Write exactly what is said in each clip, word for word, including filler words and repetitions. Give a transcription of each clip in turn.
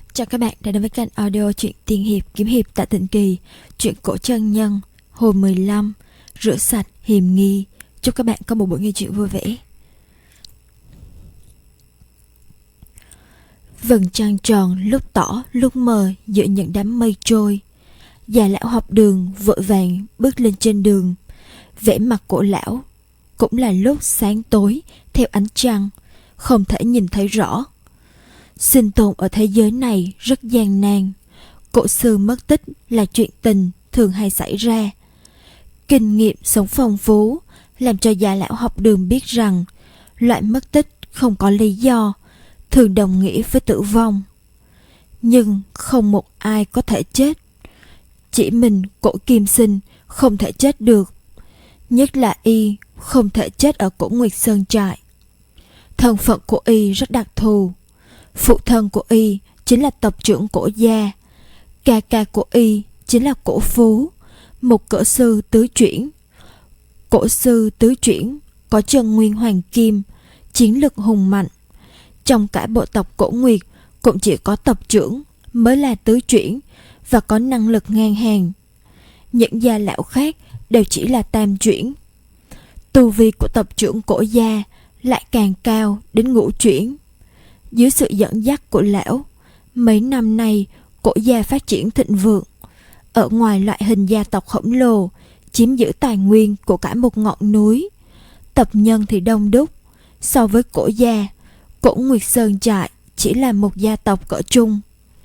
Chào các bạn đã đến với kênh audio truyện tiên hiệp kiếm hiệp tại Tịnh Kỳ, truyện cổ chân nhân, hồi mười lăm, rửa sạch hiềm nghi. Chúc các bạn có một buổi nghe truyện vui vẻ. Vầng trăng tròn lúc tỏ lúc mờ giữa những đám mây trôi. Già lão học đường vội vàng bước lên trên đường. Vẻ mặt của lão cũng là lúc sáng tối theo ánh trăng, không thể nhìn thấy rõ. Sinh tồn ở thế giới này rất gian nan. Cổ sư mất tích là chuyện tình thường hay xảy ra. Kinh nghiệm sống phong phú làm cho già lão học đường biết rằng loại mất tích không có lý do thường đồng nghĩa với tử vong. Nhưng không một ai có thể chết. Chỉ mình Cổ Kim Sinh không thể chết được. Nhất là y không thể chết ở Cổ Nguyệt Sơn trại. Thân phận của y rất đặc thù. Phụ thân của y chính là tộc trưởng Cổ gia. Ca ca của y chính là Cổ Phú, một cỡ sư tứ chuyển. Cổ sư tứ chuyển có chân nguyên hoàng kim, chiến lực hùng mạnh. Trong cả bộ tộc Cổ Nguyệt cũng chỉ có tộc trưởng mới là tứ chuyển và có năng lực ngang hàng. Những gia lão khác đều chỉ là tam chuyển. Tu vi của tộc trưởng Cổ gia lại càng cao đến ngũ chuyển. Dưới sự dẫn dắt của lão, mấy năm nay Cổ gia phát triển thịnh vượng. Ở ngoài loại hình gia tộc khổng lồ, chiếm giữ tài nguyên của cả một ngọn núi, tộc nhân thì đông đúc. So với Cổ gia, Cổ Nguyệt Sơn trại chỉ là một gia tộc cỡ trung.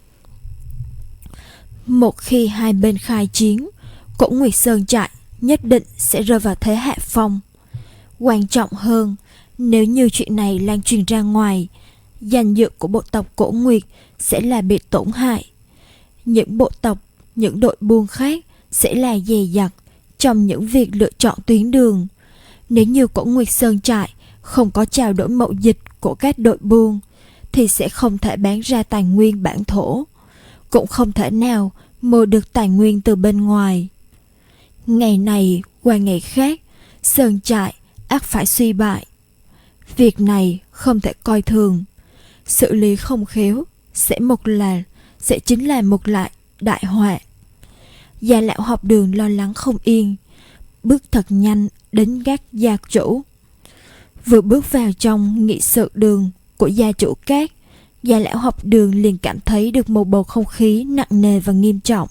Một khi hai bên khai chiến, Cổ Nguyệt Sơn trại nhất định sẽ rơi vào thế hạ phong. Quan trọng hơn, nếu như chuyện này lan truyền ra ngoài, danh dự của bộ tộc Cổ Nguyệt sẽ là bị tổn hại. Những bộ tộc, những đội buôn khác sẽ là dè dặt trong những việc lựa chọn tuyến đường. Nếu như Cổ Nguyệt Sơn trại không có trao đổi mậu dịch của các đội buôn, thì sẽ không thể bán ra tài nguyên bản thổ, cũng không thể nào mua được tài nguyên từ bên ngoài. Ngày này qua ngày khác, Sơn trại ắt phải suy bại. Việc này không thể coi thường. Xử lý không khéo sẽ một là sẽ chính là một lại đại họa. Già lão học đường lo lắng không yên, bước thật nhanh đến gác gia chủ. Vừa bước vào trong nghị sự đường của gia chủ Cát, già lão học đường liền cảm thấy được một bầu không khí nặng nề và nghiêm trọng.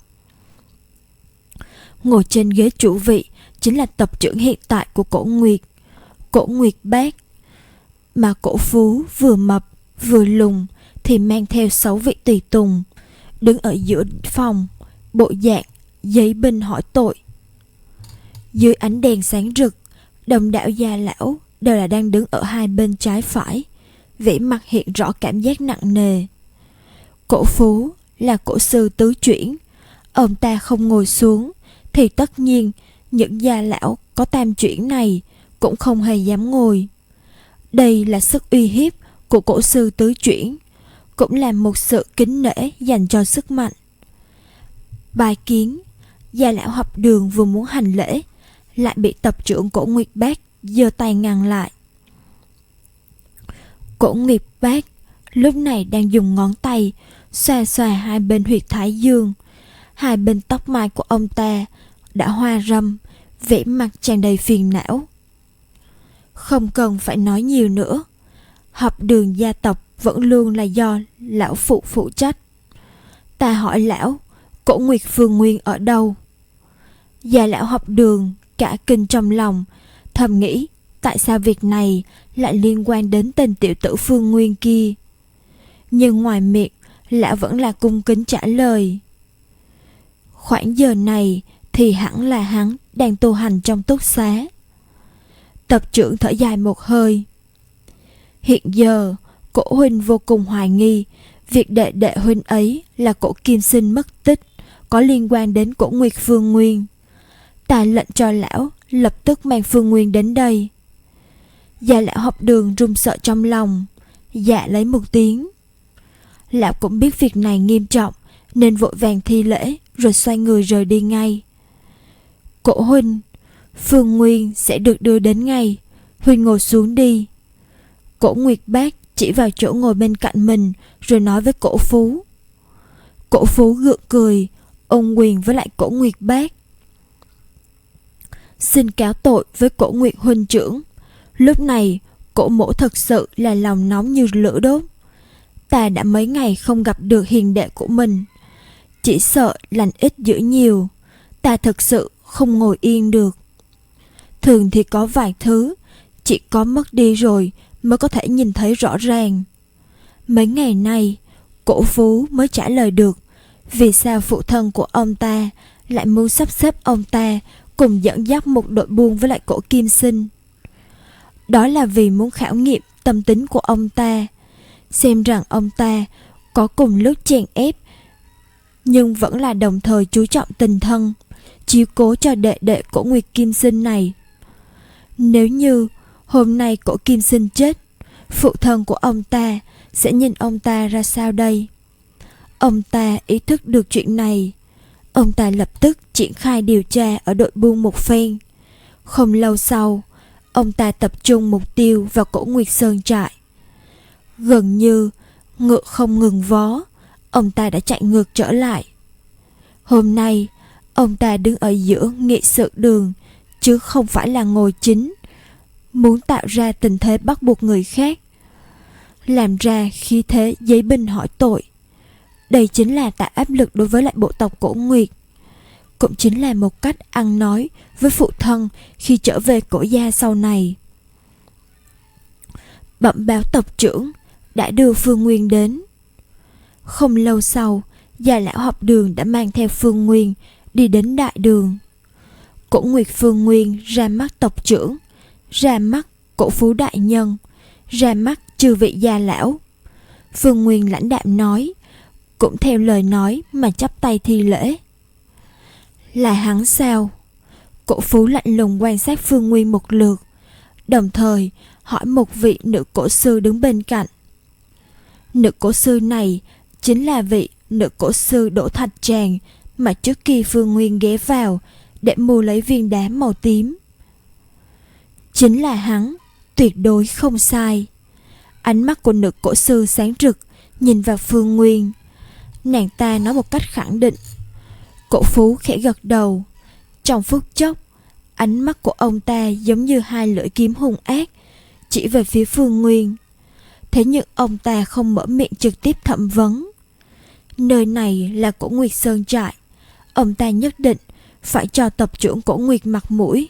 Ngồi trên ghế chủ vị chính là tộc trưởng hiện tại của Cổ Nguyệt, Cổ Nguyệt Bác. Mà Cổ Phú vừa mập vừa lùn thì mang theo sáu vị tùy tùng, đứng ở giữa phòng, bộ dạng giấy binh hỏi tội. Dưới ánh đèn sáng rực, đồng đạo già lão đều là đang đứng ở hai bên trái phải, vẻ mặt hiện rõ cảm giác nặng nề. Cổ Phú là cổ sư tứ chuyển, ông ta không ngồi xuống thì tất nhiên những gia lão có tam chuyển này cũng không hề dám ngồi. Đây là sức uy hiếp của cổ sư tứ chuyển, cũng là một sự kính nể dành cho sức mạnh. Bài kiến, gia lão học đường vừa muốn hành lễ, lại bị tộc trưởng Cổ Nguyệt Bác giơ tay ngăn lại. Cổ Nguyệt Bác lúc này đang dùng ngón tay xoa xoa hai bên huyệt thái dương. Hai bên tóc mai của ông ta đã hoa râm, vẻ mặt tràn đầy phiền não. Không cần phải nói nhiều nữa, học đường gia tộc vẫn luôn là do lão phụ phụ trách. Ta hỏi lão, Cổ Nguyệt Phương Nguyên ở đâu? Già lão học đường cả kinh trong lòng, thầm nghĩ tại sao việc này lại liên quan đến tên tiểu tử Phương Nguyên kia. Nhưng ngoài miệng lão vẫn là cung kính trả lời. Khoảng giờ này thì hẳn là hắn đang tu hành trong túc xá. Tộc trưởng thở dài một hơi. Hiện giờ Cổ huynh vô cùng hoài nghi việc đệ đệ huynh ấy là Cổ Kim Sinh mất tích có liên quan đến Cổ Nguyệt Phương Nguyên. Ta lệnh cho lão lập tức mang Phương Nguyên đến đây. Già lão học đường run sợ trong lòng, dạ lấy một tiếng. Lão cũng biết việc này nghiêm trọng nên vội vàng thi lễ rồi xoay người rời đi ngay. Cổ huynh, Phương Nguyên sẽ được đưa đến ngay, huynh ngồi xuống đi. Cổ Nguyệt Bác chỉ vào chỗ ngồi bên cạnh mình rồi nói với Cổ Phú. Cổ Phú gượng cười, ôm quyền với lại Cổ Nguyệt bác. Xin cáo tội với Cổ Nguyệt huynh trưởng. Lúc này Cổ mỗ thật sự là lòng nóng như lửa đốt. Ta đã mấy ngày không gặp được hiền đệ của mình, chỉ sợ lành ít dữ nhiều. Ta thật sự không ngồi yên được. Thường thì có vài thứ chỉ có mất đi rồi mới có thể nhìn thấy rõ ràng. Mấy ngày nay Cổ Phú mới trả lời được vì sao phụ thân của ông ta lại muốn sắp xếp ông ta cùng dẫn dắt một đội buôn với lại Cổ Kim Sinh. Đó là vì muốn khảo nghiệm tâm tính của ông ta, xem rằng ông ta có cùng lúc chèn ép nhưng vẫn là đồng thời chú trọng tình thân, chiếu cố cho đệ đệ Cổ Nguyệt Kim Sinh này. Nếu như hôm nay Cổ Kim Sinh chết, phụ thân của ông ta sẽ nhìn ông ta ra sao đây? Ông ta ý thức được chuyện này, ông ta lập tức triển khai điều tra ở đội buôn một phen. Không lâu sau, ông ta tập trung mục tiêu vào Cổ Nguyệt Sơn trại. Gần như ngựa không ngừng vó, ông ta đã chạy ngược trở lại. Hôm nay, ông ta đứng ở giữa nghị sự đường, chứ không phải là ngồi chính, muốn tạo ra tình thế bắt buộc người khác, làm ra khí thế giấy binh hỏi tội. Đây chính là tạo áp lực đối với lại bộ tộc Cổ Nguyệt, cũng chính là một cách ăn nói với phụ thân khi trở về Cổ gia sau này. Bẩm báo tộc trưởng đã đưa Phương Nguyên đến. Không lâu sau, già lão học đường đã mang theo Phương Nguyên đi đến đại đường. Cổ Nguyệt Phương Nguyên ra mắt tộc trưởng, ra mắt Cổ Phú đại nhân, ra mắt chư vị già lão. Phương Nguyên lãnh đạm nói, cũng theo lời nói mà chắp tay thi lễ. Là hắn sao? Cổ Phú lạnh lùng quan sát Phương Nguyên một lượt, đồng thời hỏi một vị nữ cổ sư đứng bên cạnh. Nữ cổ sư này chính là vị nữ cổ sư Đỗ Thạch Tràng mà trước kia Phương Nguyên ghé vào để mua lấy viên đá màu tím. Chính là hắn, tuyệt đối không sai. Ánh mắt của nữ cổ sư sáng rực nhìn vào Phương Nguyên. Nàng ta nói một cách khẳng định. Cổ Phú khẽ gật đầu. Trong phút chốc, ánh mắt của ông ta giống như hai lưỡi kiếm hung ác chỉ về phía Phương Nguyên. Thế nhưng ông ta không mở miệng trực tiếp thẩm vấn. Nơi này là Cổ Nguyệt Sơn trại, ông ta nhất định phải cho tộc trưởng Cổ Nguyệt mặt mũi.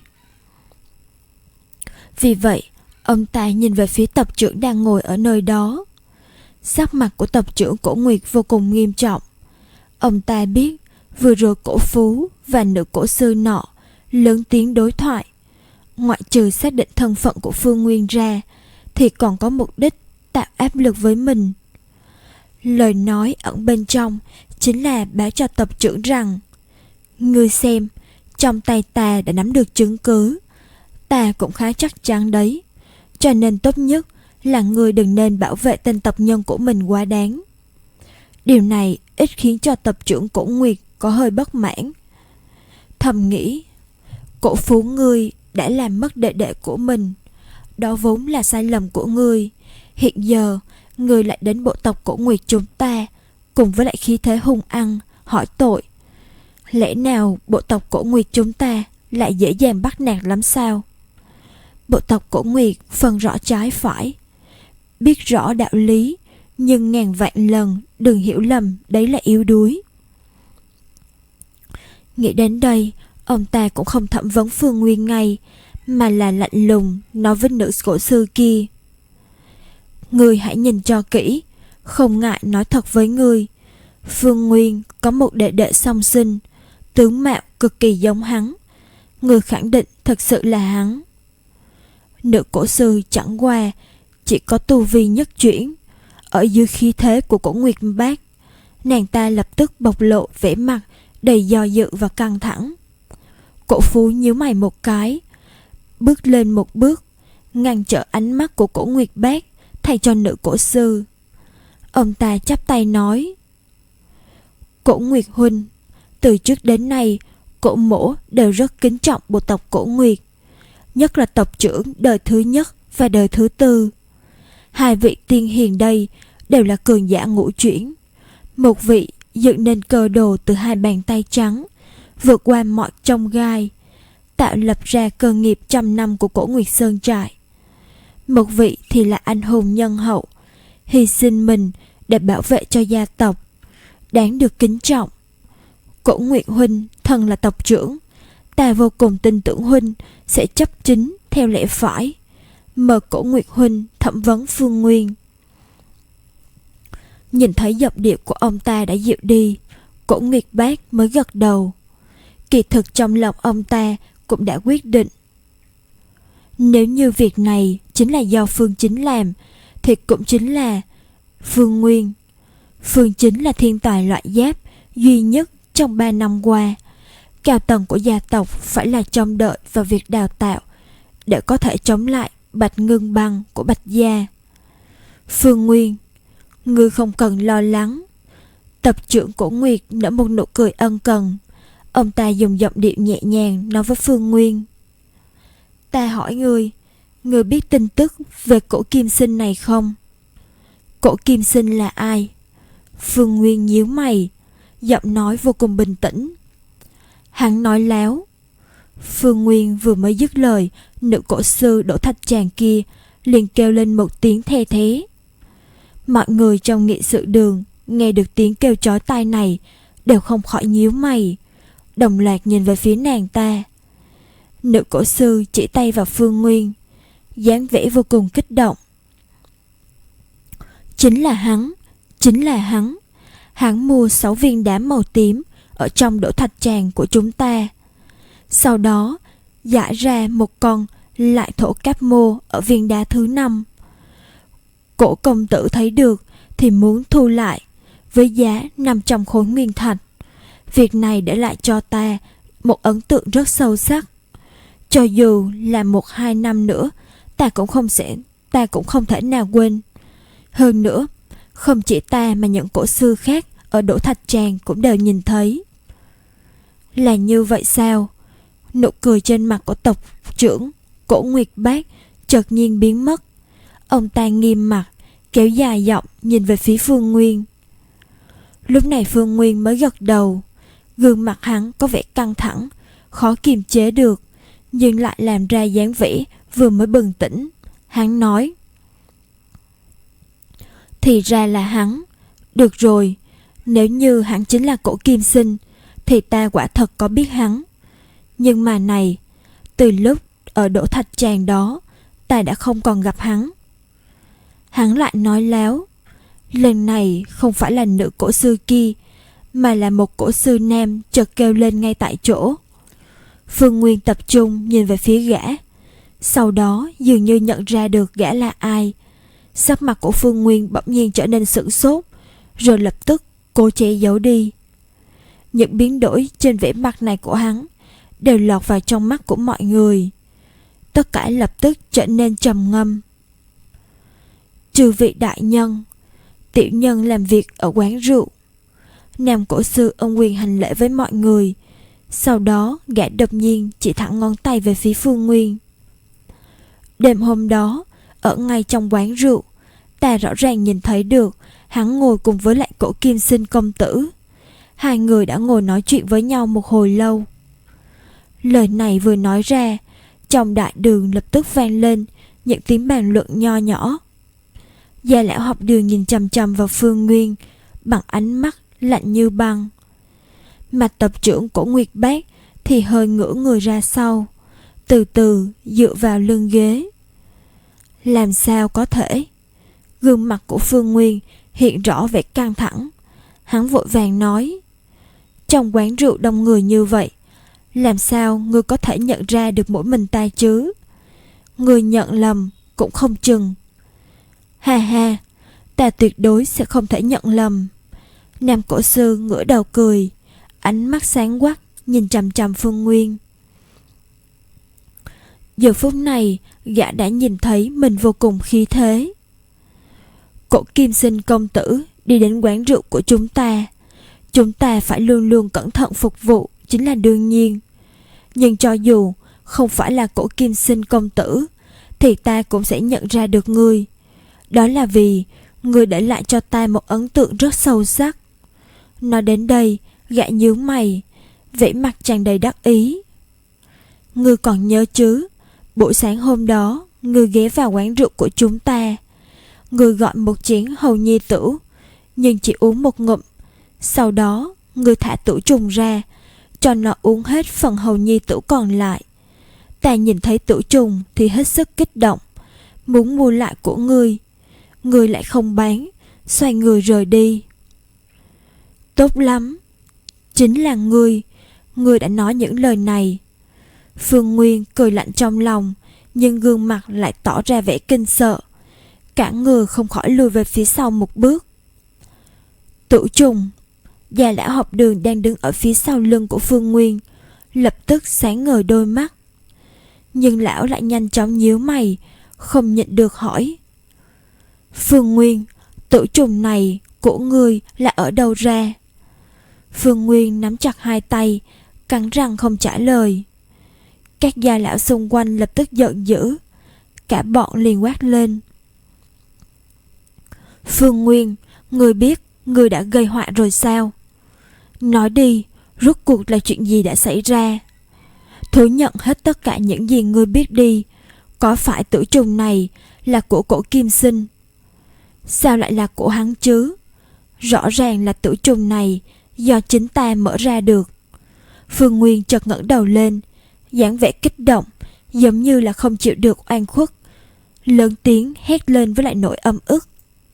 Vì vậy, ông ta nhìn về phía tộc trưởng đang ngồi ở nơi đó. Sắc mặt của tộc trưởng Cổ Nguyệt vô cùng nghiêm trọng. Ông ta biết vừa rồi Cổ Phú và nữ cổ sư nọ lớn tiếng đối thoại, ngoại trừ xác định thân phận của Phương Nguyên ra thì còn có mục đích tạo áp lực với mình. Lời nói ẩn bên trong chính là báo cho tộc trưởng rằng: ngươi xem, trong tay ta đã nắm được chứng cứ, ta cũng khá chắc chắn đấy, cho nên tốt nhất là ngươi đừng nên bảo vệ tên tộc nhân của mình quá đáng. Điều này ít khiến cho tộc trưởng Cổ Nguyệt có hơi bất mãn. Thầm nghĩ, Cổ Phú ngươi đã làm mất đệ đệ của mình, đó vốn là sai lầm của ngươi. Hiện giờ ngươi lại đến bộ tộc Cổ Nguyệt chúng ta, cùng với lại khí thế hung ăn hỏi tội. Lẽ nào bộ tộc Cổ Nguyệt chúng ta lại dễ dàng bắt nạt lắm sao? Bộ tộc Cổ Nguyệt phân rõ trái phải, biết rõ đạo lý, nhưng ngàn vạn lần đừng hiểu lầm đấy là yếu đuối. Nghĩ đến đây, ông ta cũng không thẩm vấn Phương Nguyên ngay, mà là lạnh lùng nói với nữ cổ sư kia: ngươi hãy nhìn cho kỹ, không ngại nói thật với ngươi, Phương Nguyên có một đệ đệ song sinh, tướng mạo cực kỳ giống hắn. Ngươi khẳng định thật sự là hắn. Nữ cổ sư chẳng qua chỉ có tu vi nhất chuyển, ở dưới khí thế của Cổ Nguyệt bác, nàng ta lập tức bộc lộ vẻ mặt đầy do dự và căng thẳng. Cổ Phú nhíu mày một cái, bước lên một bước, ngăn trở ánh mắt của Cổ Nguyệt bác thay cho nữ cổ sư. Ông ta chắp tay nói: Cổ Nguyệt huynh, từ trước đến nay Cổ mỗ đều rất kính trọng bộ tộc Cổ Nguyệt, nhất là tộc trưởng đời thứ nhất và đời thứ tư. Hai vị tiên hiền đây đều là cường giả ngũ chuyển, một vị dựng nên cơ đồ từ hai bàn tay trắng, vượt qua mọi chông gai, tạo lập ra cơ nghiệp trăm năm của Cổ Nguyệt Sơn trại. Một vị thì là anh hùng nhân hậu, hy sinh mình để bảo vệ cho gia tộc, đáng được kính trọng. Cổ Nguyệt huynh thân là tộc trưởng, ta vô cùng tin tưởng huynh sẽ chấp chính theo lẽ phải. Mời Cổ Nguyệt huynh thẩm vấn Phương Nguyên. Nhìn thấy giọng điệu của ông ta đã dịu đi, Cổ Nguyệt Bác mới gật đầu. Kỳ thực trong lòng ông ta cũng đã quyết định. Nếu như việc này chính là do Phương Chính làm, thì cũng chính là Phương Nguyên. Phương Chính là thiên tài loại giáp duy nhất trong ba năm qua. Cao tầng của gia tộc phải là trông đợi vào việc đào tạo để có thể chống lại Bạch Ngưng Băng của Bạch gia. Phương Nguyên, ngươi không cần lo lắng. Tập trưởng Cổ Nguyệt nở một nụ cười ân cần. Ông ta dùng giọng điệu nhẹ nhàng nói với Phương Nguyên. Ta hỏi ngươi, ngươi biết tin tức về Cổ Kim Sinh này không? Cổ Kim Sinh là ai? Phương Nguyên nhíu mày, giọng nói vô cùng bình tĩnh. Hắn nói láo. Phương Nguyên vừa mới dứt lời, nữ cổ sư Đỗ Thạch Tràng kia liền kêu lên một tiếng the thế. Mọi người trong nghị sự đường nghe được tiếng kêu chói tai này đều không khỏi nhíu mày, đồng loạt nhìn về phía nàng ta. Nữ cổ sư chỉ tay vào Phương Nguyên, dáng vẻ vô cùng kích động. Chính là hắn, chính là hắn. Hắn mua sáu viên đá màu tím ở trong Đỗ Thạch Tràng của chúng ta. Sau đó giải ra một con lại thổ cáp mô ở viên đá thứ năm. Cổ công tử thấy được thì muốn thu lại với giá năm trăm khối nguyên thạch. Việc này để lại cho ta một ấn tượng rất sâu sắc. Cho dù là một hai năm nữa, ta cũng không sẽ, ta cũng không thể nào quên. Hơn nữa, không chỉ ta mà những cổ sư khác ở Đỗ Thạch Tràng cũng đều nhìn thấy. Là như vậy sao? Nụ cười trên mặt của tộc trưởng Cổ Nguyệt Bác chợt nhiên biến mất. Ông ta nghiêm mặt, kéo dài giọng nhìn về phía Phương Nguyên. Lúc này Phương Nguyên mới gật đầu. Gương mặt hắn có vẻ căng thẳng, khó kiềm chế được, nhưng lại làm ra dáng vẻ vừa mới bừng tỉnh. Hắn nói: Thì ra là hắn. Được rồi, nếu như hắn chính là Cổ Kim Sinh thì ta quả thật có biết hắn. Nhưng mà này, từ lúc ở Đỗ Thạch Tràng đó, ta đã không còn gặp hắn. Hắn lại nói láo. Lần này không phải là nữ cổ sư kia, mà là một cổ sư nam chợt kêu lên ngay tại chỗ. Phương Nguyên tập trung nhìn về phía gã, sau đó dường như nhận ra được gã là ai. Sắc mặt của Phương Nguyên bỗng nhiên trở nên sửng sốt, rồi lập tức cố che giấu đi. Những biến đổi trên vẻ mặt này của hắn đều lọt vào trong mắt của mọi người. Tất cả lập tức trở nên trầm ngâm. Chư vị đại nhân, tiểu nhân làm việc ở quán rượu. Nam cổ sư ân quyền hành lễ với mọi người. Sau đó gã đột nhiên chỉ thẳng ngón tay về phía Phương Nguyên. Đêm hôm đó, ở ngay trong quán rượu, ta rõ ràng nhìn thấy được hắn ngồi cùng với lại Cổ Kim Sinh công tử. Hai người đã ngồi nói chuyện với nhau một hồi lâu. Lời này vừa nói ra, trong đại đường lập tức vang lên những tiếng bàn luận nho nhỏ. Gia lão học đường nhìn chằm chằm vào Phương Nguyên bằng ánh mắt lạnh như băng. Mà tập trưởng Cổ Nguyệt Bác thì hơi ngửa người ra sau, từ từ dựa vào lưng ghế. Làm sao có thể? Gương mặt của Phương Nguyên hiện rõ vẻ căng thẳng. Hắn vội vàng nói: Trong quán rượu đông người như vậy, làm sao ngươi có thể nhận ra được mỗi mình ta chứ? Ngươi nhận lầm cũng không chừng. Ha ha, ta tuyệt đối sẽ không thể nhận lầm. Nam cổ sư ngửa đầu cười, ánh mắt sáng quắc nhìn chằm chằm Phương Nguyên. Giờ phút này, gã đã nhìn thấy mình vô cùng khí thế. Cổ Kim Sinh công tử đi đến quán rượu của chúng ta, chúng ta phải luôn luôn cẩn thận phục vụ chính là đương nhiên. Nhưng cho dù không phải là Cổ Kim Sinh công tử, thì ta cũng sẽ nhận ra được ngươi. Đó là vì ngươi để lại cho ta một ấn tượng rất sâu sắc. Nói đến đây, gã nhướng mày, vẻ mặt tràn đầy đắc ý. Ngươi còn nhớ chứ, buổi sáng hôm đó ngươi ghé vào quán rượu của chúng ta. Ngươi gọi một chén hầu nhi tửu, nhưng chỉ uống một ngụm. Sau đó ngươi thả tửu trùng ra, cho nó uống hết phần hầu nhi tửu còn lại. Ta nhìn thấy tửu trùng thì hết sức kích động, muốn mua lại của ngươi. Ngươi lại không bán, xoay người rời đi. Tốt lắm, chính là ngươi, ngươi đã nói những lời này. Phương Nguyên cười lạnh trong lòng, nhưng gương mặt lại tỏ ra vẻ kinh sợ. Cả người không khỏi lùi về phía sau một bước. Tửu trùng. Già lão học đường đang đứng ở phía sau lưng của Phương Nguyên lập tức sáng ngời đôi mắt. Nhưng lão lại nhanh chóng nhíu mày, không nhịn được hỏi: Phương Nguyên, tửu trùng này của ngươi là ở đâu ra? Phương Nguyên nắm chặt hai tay, cắn răng không trả lời. Các gia lão xung quanh lập tức giận dữ, cả bọn liền quát lên: Phương Nguyên, ngươi biết ngươi đã gây họa rồi sao? Nói đi, rốt cuộc là chuyện gì đã xảy ra? Thú nhận hết tất cả những gì ngươi biết đi. Có phải tửu trùng này là của cổ Kim Sinh? Sao lại là của hắn chứ? Rõ ràng là tửu trùng này do chính ta mở ra được. Phương Nguyên chợt ngẩng đầu lên, dáng vẻ kích động, giống như là không chịu được oan khuất, lớn tiếng hét lên với lại nỗi ấm ức.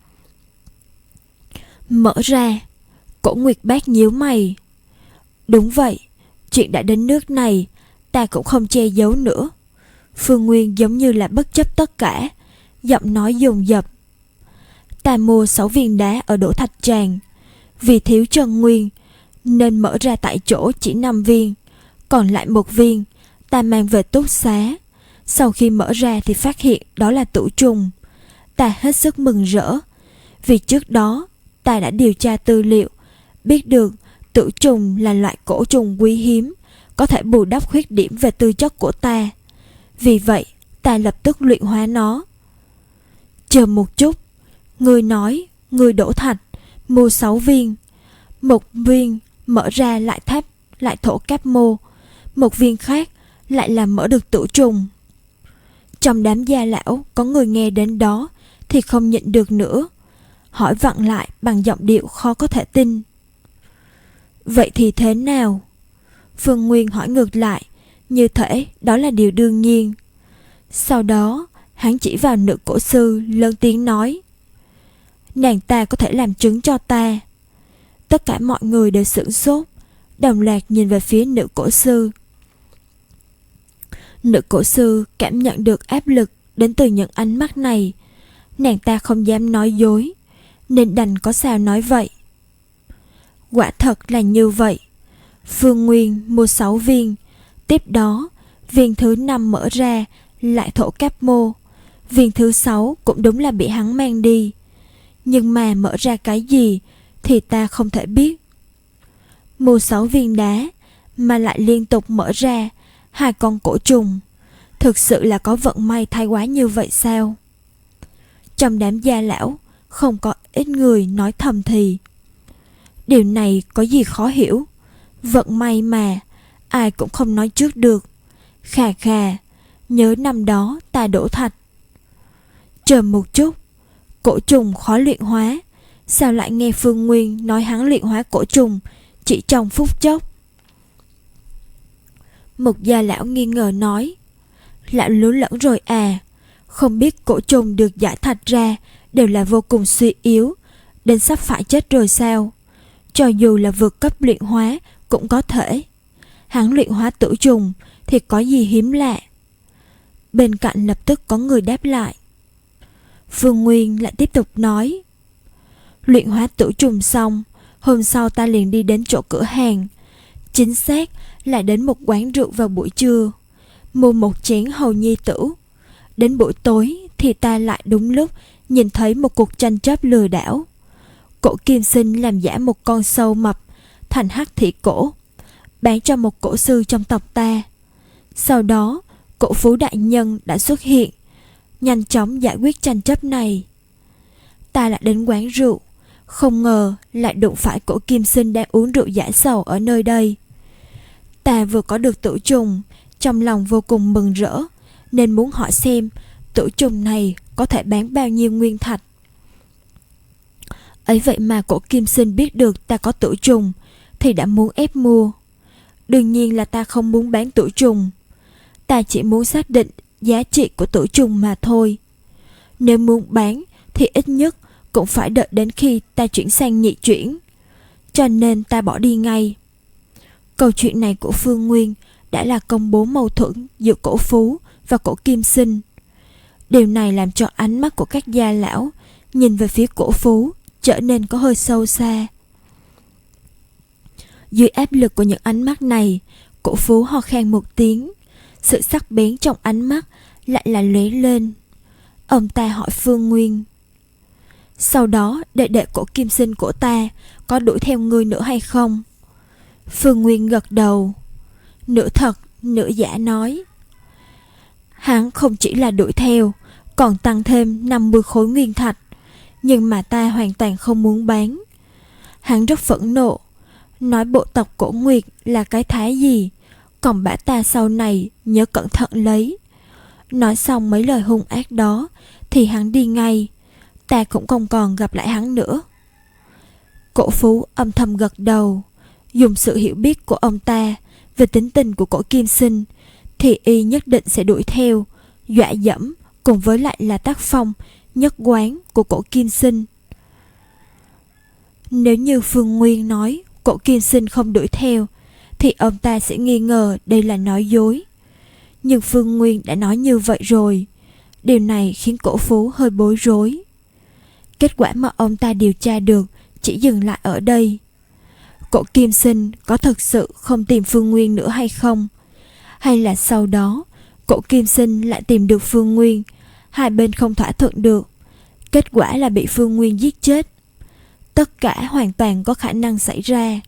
Mở ra? Cổ Nguyệt Bác nhíu mày. Đúng vậy, chuyện đã đến nước này, ta cũng không che giấu nữa. Phương Nguyên giống như là bất chấp tất cả, giọng nói dồn dập. Ta mua sáu viên đá ở Đỗ Thạch Tràng, vì thiếu Trần Nguyên nên mở ra tại chỗ chỉ năm viên, còn lại một viên ta mang về túc xá. Sau khi mở ra thì phát hiện đó là tửu trùng. Ta hết sức mừng rỡ, vì trước đó ta đã điều tra tư liệu, biết được tửu trùng là loại cổ trùng quý hiếm, có thể bù đắp khuyết điểm về tư chất của ta. Vì vậy ta lập tức luyện hóa nó. Chờ một chút, ngươi nói ngươi Đỗ Thạch mua sáu viên, một viên mở ra lại tháp lại thổ cáp mô, một viên khác lại là mở được tửu trùng. Trong đám gia lão có người nghe đến đó thì không nhịn được nữa, hỏi vặn lại bằng giọng điệu khó có thể tin. Vậy thì thế nào? Phương Nguyên hỏi ngược lại, như thể đó là điều đương nhiên. Sau đó hắn chỉ vào nữ cổ sư, lớn tiếng nói: Nàng ta có thể làm chứng cho ta. Tất cả mọi người đều sửng sốt, đồng loạt nhìn về phía nữ cổ sư. Nữ cổ sư cảm nhận được áp lực đến từ những ánh mắt này. Nàng ta không dám nói dối, nên đành có sao nói vậy. Quả thật là như vậy. Phương Nguyên mua sáu viên, tiếp đó viên thứ năm mở ra lại thổ cáp mô, viên thứ sáu cũng đúng là bị hắn mang đi. Nhưng mà mở ra cái gì thì ta không thể biết. Mua sáu viên đá mà lại liên tục mở ra hai con cổ trùng, thực sự là có vận may thay quá như vậy sao? Trong đám gia lão không có ít người nói thầm thì: Điều này có gì khó hiểu? Vận may mà, ai cũng không nói trước được. Khà khà, nhớ năm đó ta Đỗ Thạch. Chờ một chút, cổ trùng khó luyện hóa, sao lại nghe Phương Nguyên nói hắn luyện hóa cổ trùng chỉ trong phút chốc? Một gia lão nghi ngờ nói: Lão lú lẫn rồi à, không biết cổ trùng được giải thạch ra đều là vô cùng suy yếu, đến sắp phải chết rồi sao? Cho dù là vượt cấp luyện hóa cũng có thể. Hắn luyện hóa tử trùng thì có gì hiếm lạ? Bên cạnh lập tức có người đáp lại. Phương Nguyên lại tiếp tục nói: Luyện hóa tử trùng xong, hôm sau ta liền đi đến chỗ cửa hàng, chính xác là đến một quán rượu vào buổi trưa, mua một chén hầu nhi tửu. Đến buổi tối thì ta lại đúng lúc nhìn thấy một cuộc tranh chấp lừa đảo. Cổ Kim Sinh làm giả một con sâu mập thành hắc thị cổ, bán cho một cổ sư trong tộc ta. Sau đó cổ phú đại nhân đã xuất hiện, nhanh chóng giải quyết tranh chấp này. Ta lại đến quán rượu, Không ngờ lại đụng phải cổ Kim Sinh đang uống rượu giải sầu ở nơi đây. Ta vừa có được tử trùng, trong lòng vô cùng mừng rỡ, nên muốn hỏi xem tử trùng này có thể bán bao nhiêu nguyên thạch. Ấy vậy mà cổ Kim Sinh biết được ta có tử trùng thì đã muốn ép mua. Đương nhiên là ta không muốn bán tử trùng, ta chỉ muốn xác định giá trị của tử trùng mà thôi. Nếu muốn bán thì ít nhất cũng phải đợi đến khi ta chuyển sang nhị chuyển, cho nên ta bỏ đi ngay. Câu chuyện này của Phương Nguyên đã là công bố mâu thuẫn giữa cổ Phú và cổ Kim Sinh. Điều này làm cho ánh mắt của các gia lão nhìn về phía cổ Phú trở nên có hơi sâu xa. Dưới áp lực của những ánh mắt này, cổ Phú ho khan một tiếng, sự sắc bén trong ánh mắt lại là lóe lên. Ông ta hỏi Phương Nguyên: sau đó đệ đệ cổ Kim Sinh của ta có đuổi theo ngươi nữa hay không? Phương Nguyên gật đầu, nửa thật nửa giả nói: hắn không chỉ là đuổi theo, còn tăng thêm năm mươi khối nguyên thạch, nhưng mà ta hoàn toàn không muốn bán. Hắn rất phẫn nộ, nói bộ tộc Cổ Nguyệt là cái thái gì, còn bảo ta sau này nhớ cẩn thận lấy. Nói xong mấy lời hung ác đó thì hắn đi ngay, ta cũng không còn gặp lại hắn nữa. Cổ Phú âm thầm gật đầu, dùng sự hiểu biết của ông ta về tính tình của cổ Kim Sinh thì y nhất định sẽ đuổi theo, dọa dẫm, cùng với lại là tác phong nhất quán của cổ Kim Sinh. Nếu như Phương Nguyên nói cổ Kim Sinh không đuổi theo thì ông ta sẽ nghi ngờ đây là nói dối. Nhưng Phương Nguyên đã nói như vậy rồi, điều này khiến cổ Phú hơi bối rối. Kết quả mà ông ta điều tra được chỉ dừng lại ở đây. Cổ Kim Sinh có thực sự không tìm Phương Nguyên nữa hay không? Hay là sau đó cổ Kim Sinh lại tìm được Phương Nguyên, hai bên không thỏa thuận được, kết quả là bị Phương Nguyên giết chết? Tất cả hoàn toàn có khả năng xảy ra.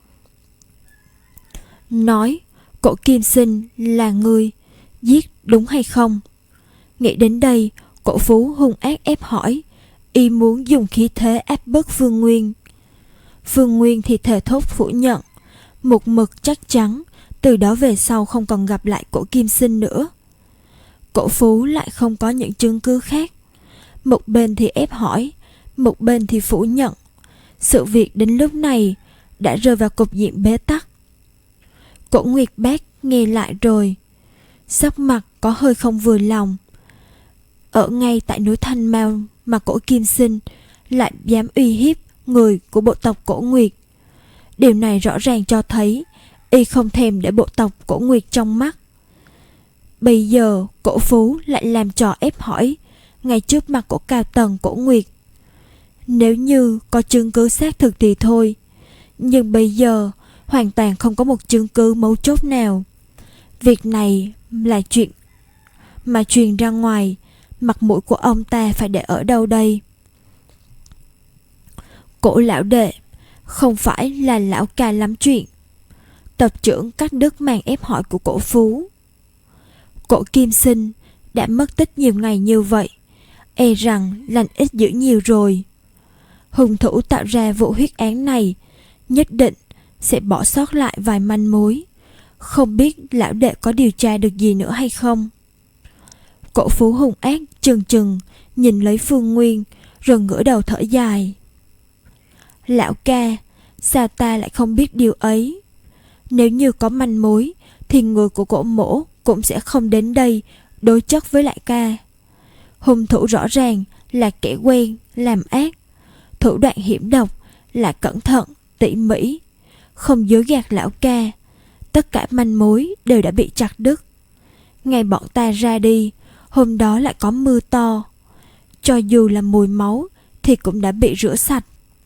Nói cổ Kim Sinh là người giết đúng hay không? Nghĩ đến đây, cổ Phú hung ác ép hỏi, y muốn dùng khí thế áp bức Phương Nguyên. Phương Nguyên thì thề thốt phủ nhận, một mực chắc chắn từ đó về sau không còn gặp lại cổ Kim Sinh nữa. Cổ Phú lại không có những chứng cứ khác, một bên thì ép hỏi, một bên thì phủ nhận. Sự việc đến lúc này đã rơi vào cục diện bế tắc. Cổ Nguyệt Bác nghe lại rồi, sắc mặt có hơi không vừa lòng. Ở ngay tại núi Thanh Mao mà cổ Kim Sinh lại dám uy hiếp người của bộ tộc Cổ Nguyệt. Điều này rõ ràng cho thấy y không thèm để bộ tộc Cổ Nguyệt trong mắt. Bây giờ cổ Phú lại làm trò ép hỏi ngay trước mặt của cao tầng Cổ Nguyệt. Nếu như có chứng cứ xác thực thì thôi, nhưng bây giờ hoàn toàn không có một chứng cứ mấu chốt nào. Việc này là chuyện mà truyền ra ngoài, mặt mũi của ông ta phải để ở đâu đây? Cổ lão đệ, không phải là lão ca lắm chuyện. Tập trưởng cắt đứt màn ép hỏi của cổ Phú. Cổ Kim Sinh đã mất tích nhiều ngày như vậy, e rằng lành ít dữ nhiều rồi. Hung thủ tạo ra vụ huyết án này nhất định sẽ bỏ sót lại vài manh mối. Không biết lão đệ có điều tra được gì nữa hay không? Cổ Phú hung ác chừng chừng nhìn lấy Phương Nguyên, rồi ngửa đầu thở dài. Lão ca, sao ta lại không biết điều ấy? Nếu như có manh mối thì người của cổ mỗ cũng sẽ không đến đây đối chất với lại ca. Hung thủ rõ ràng là kẻ quen làm ác, thủ đoạn hiểm độc, là cẩn thận tỉ mỉ. Không dối gạt lão ca, tất cả manh mối đều đã bị chặt đứt. Ngày bọn ta ra đi, hôm đó lại có mưa to, cho dù là mùi máu thì cũng đã bị rửa sạch.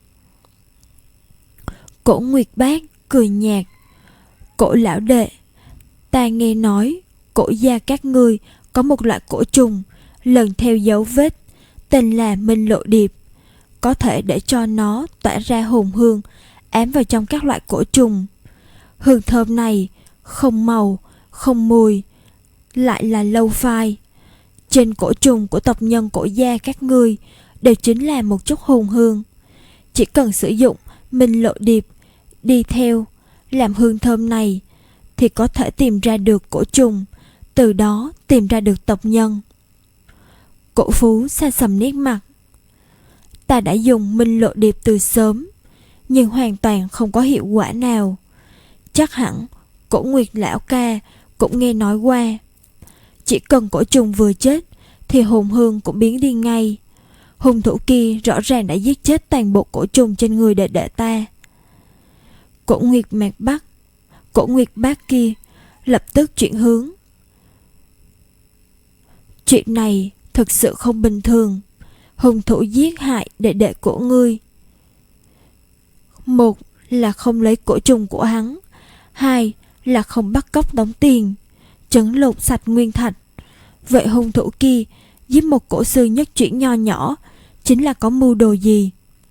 Cổ Nguyệt Bác cười nhạt. Cổ lão đệ, ta nghe nói cổ gia các ngươi có một loại cổ trùng lần theo dấu vết tên là Minh Lộ Điệp, có thể để cho nó tỏa ra hồn hương ám vào trong các loại cổ trùng. Hương thơm này không màu, không mùi, lại là lâu phai. Trên cổ trùng của tộc nhân cổ gia các ngươi đều chính là một chút hồn hương. Chỉ cần sử dụng minh lộ điệp đi theo làm hương thơm này thì có thể tìm ra được cổ trùng, từ đó tìm ra được tộc nhân. Cổ Phú xa sầm nét mặt. Ta đã dùng minh lộ điệp từ sớm, nhưng hoàn toàn không có hiệu quả nào. Chắc hẳn Cổ Nguyệt lão ca cũng nghe nói qua. Chỉ cần cổ trùng vừa chết thì hồn hương cũng biến đi ngay. Hung thủ kia rõ ràng đã giết chết toàn bộ cổ trùng trên người đệ đệ ta. Cổ Nguyệt Mạc Bắc, Cổ Nguyệt Bác kia lập tức chuyển hướng. Chuyện này thực sự không bình thường. Hung thủ giết hại đệ đệ của ngươi, một là không lấy cổ trùng của hắn, hai là không bắt cóc đóng tiền, trấn lột sạch nguyên thạch. Vậy hung thủ kia giết một cổ sư nhất chuyển nho nhỏ chính là có mưu đồ gì?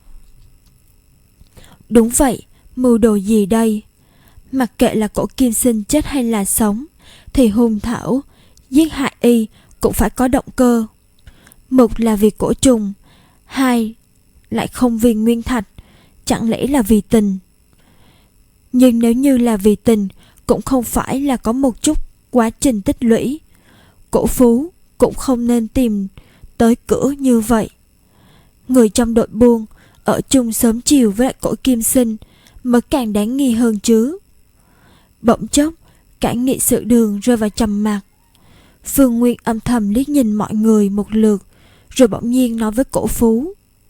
Đúng vậy, mưu đồ gì đây? Mặc kệ là cổ Kim Sinh chết hay là sống, thì hung thảo giết hại y cũng phải có động cơ. Một là vì cổ trùng, hai lại không vì nguyên thạch. Chẳng lẽ là vì tình? Nhưng nếu như là vì tình, cũng không phải là có một chút quá trình tích lũy. Cổ Phú cũng không nên tìm tới cửa như vậy. Người trong đội buôn ở chung sớm chiều với lại cổ Kim Sinh mới càng đáng nghi hơn chứ. Bỗng chốc cả nghị sự đường rơi vào trầm mặc. Phương Nguyên âm thầm liếc nhìn mọi người một lượt, rồi bỗng nhiên nói với Cổ Phú: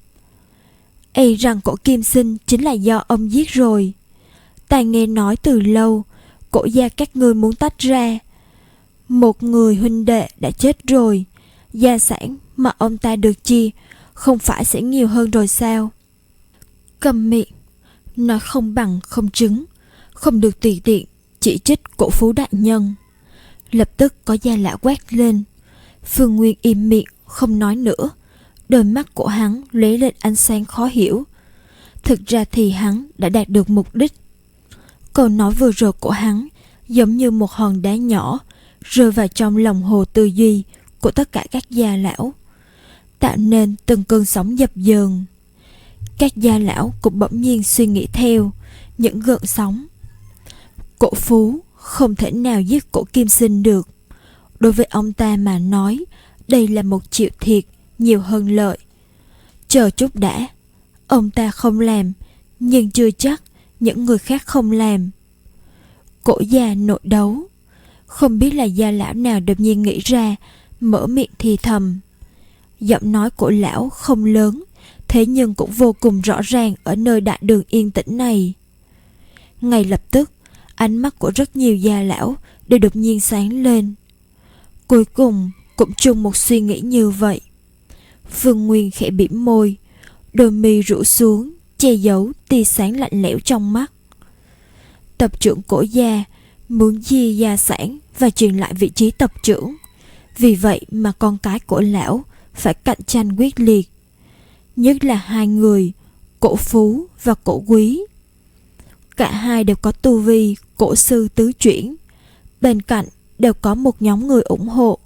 "Ê rằng cổ Kim Sinh chính là do ông giết rồi. Ta nghe nói từ lâu cổ gia các ngươi muốn tách ra. Một người huynh đệ đã chết rồi, gia sản mà ông ta được chia không phải sẽ nhiều hơn rồi sao?" Cầm miệng, nói không bằng không chứng, không được tùy tiện chỉ trích Cổ Phú đại nhân. Lập tức có gia lão quát lên. Phương Nguyên im miệng không nói nữa. Đôi mắt của hắn lóe lên ánh sáng khó hiểu. Thực ra thì hắn đã đạt được mục đích. Câu nói vừa rồi của hắn giống như một hòn đá nhỏ rơi vào trong lòng hồ tư duy của tất cả các gia lão, tạo nên từng cơn sóng dập dờn. Các gia lão cũng bỗng nhiên suy nghĩ theo những gợn sóng. Cổ Phú không thể nào giết cổ Kim Sinh được. Đối với ông ta mà nói, đây là một chịu thiệt nhiều hơn lợi. Chờ chút đã, ông ta không làm, nhưng chưa chắc những người khác không làm. Cổ gia nội đấu. Không biết là gia lão nào đột nhiên nghĩ ra, mở miệng thì thầm. Giọng nói của lão không lớn, thế nhưng cũng vô cùng rõ ràng ở nơi đại đường yên tĩnh này. Ngay lập tức, ánh mắt của rất nhiều gia lão đều đột nhiên sáng lên. Cuối cùng cũng chung một suy nghĩ như vậy. Phương Nguyên khẽ bĩm môi, đôi mi rũ xuống, che giấu tia sáng lạnh lẽo trong mắt. Tập trưởng Cổ gia muốn chia gia sản và truyền lại vị trí tập trưởng. Vì vậy mà con cái của lão phải cạnh tranh quyết liệt. Nhất là hai người, Cổ Phú và Cổ Quý. Cả hai đều có tu vi cổ sư tứ chuyển. Bên cạnh đều có một nhóm người ủng hộ.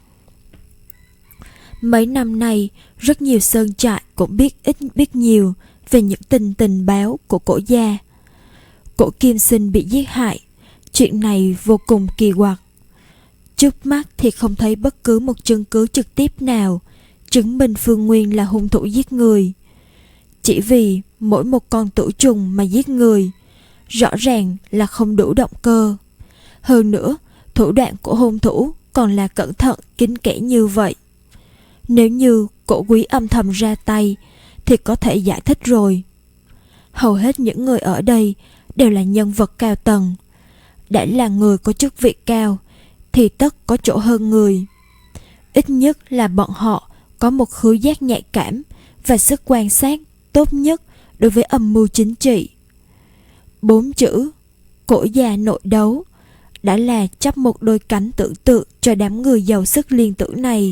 Mấy năm nay, rất nhiều sơn trại cũng biết ít biết nhiều về những tình tình báo của Cổ gia. Cổ Kim Sinh bị giết hại, chuyện này vô cùng kỳ quặc. Trước mắt thì không thấy bất cứ một chứng cứ trực tiếp nào chứng minh Phương Nguyên là hung thủ giết người. Chỉ vì mỗi một con tử trùng mà giết người, rõ ràng là không đủ động cơ. Hơn nữa, thủ đoạn của hung thủ còn là cẩn thận kín kẽ như vậy. Nếu như Cổ Quý âm thầm ra tay thì có thể giải thích rồi. Hầu hết những người ở đây đều là nhân vật cao tầng. Đã là người có chức vị cao thì tất có chỗ hơn người. Ít nhất là bọn họ có một khứu giác nhạy cảm và sức quan sát tốt nhất đối với âm mưu chính trị. Bốn chữ Cổ gia nội đấu đã là chắp một đôi cánh tưởng tượng cho đám người giàu sức liên tưởng này.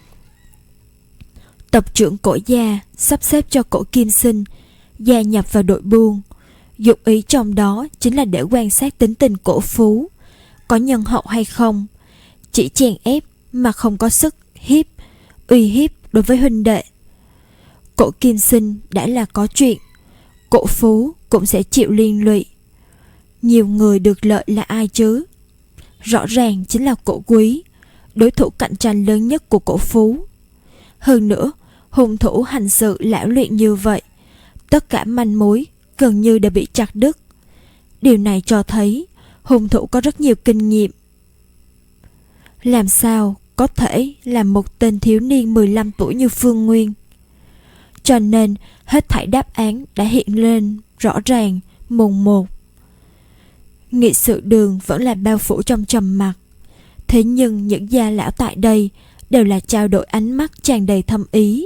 Tập trưởng Cổ gia sắp xếp cho Cổ Kim Sinh gia nhập vào đội buôn. Dụng ý trong đó chính là để quan sát tính tình Cổ Phú có nhân hậu hay không. Chỉ chèn ép mà không có sức hiếp, uy hiếp đối với huynh đệ. Cổ Kim Sinh đã là có chuyện, Cổ Phú cũng sẽ chịu liên lụy. Nhiều người được lợi là ai chứ? Rõ ràng chính là Cổ Quý, đối thủ cạnh tranh lớn nhất của Cổ Phú. Hơn nữa, hung thủ hành sự lão luyện như vậy, tất cả manh mối gần như đã bị chặt đứt. Điều này cho thấy hung thủ có rất nhiều kinh nghiệm. Làm sao có thể là một tên thiếu niên mười lăm tuổi như Phương Nguyên? Cho nên hết thảy đáp án đã hiện lên rõ ràng, mồn một. Nghị sự đường vẫn là bao phủ trong trầm mặc. Thế nhưng những gia lão tại đây đều là trao đổi ánh mắt tràn đầy thâm ý,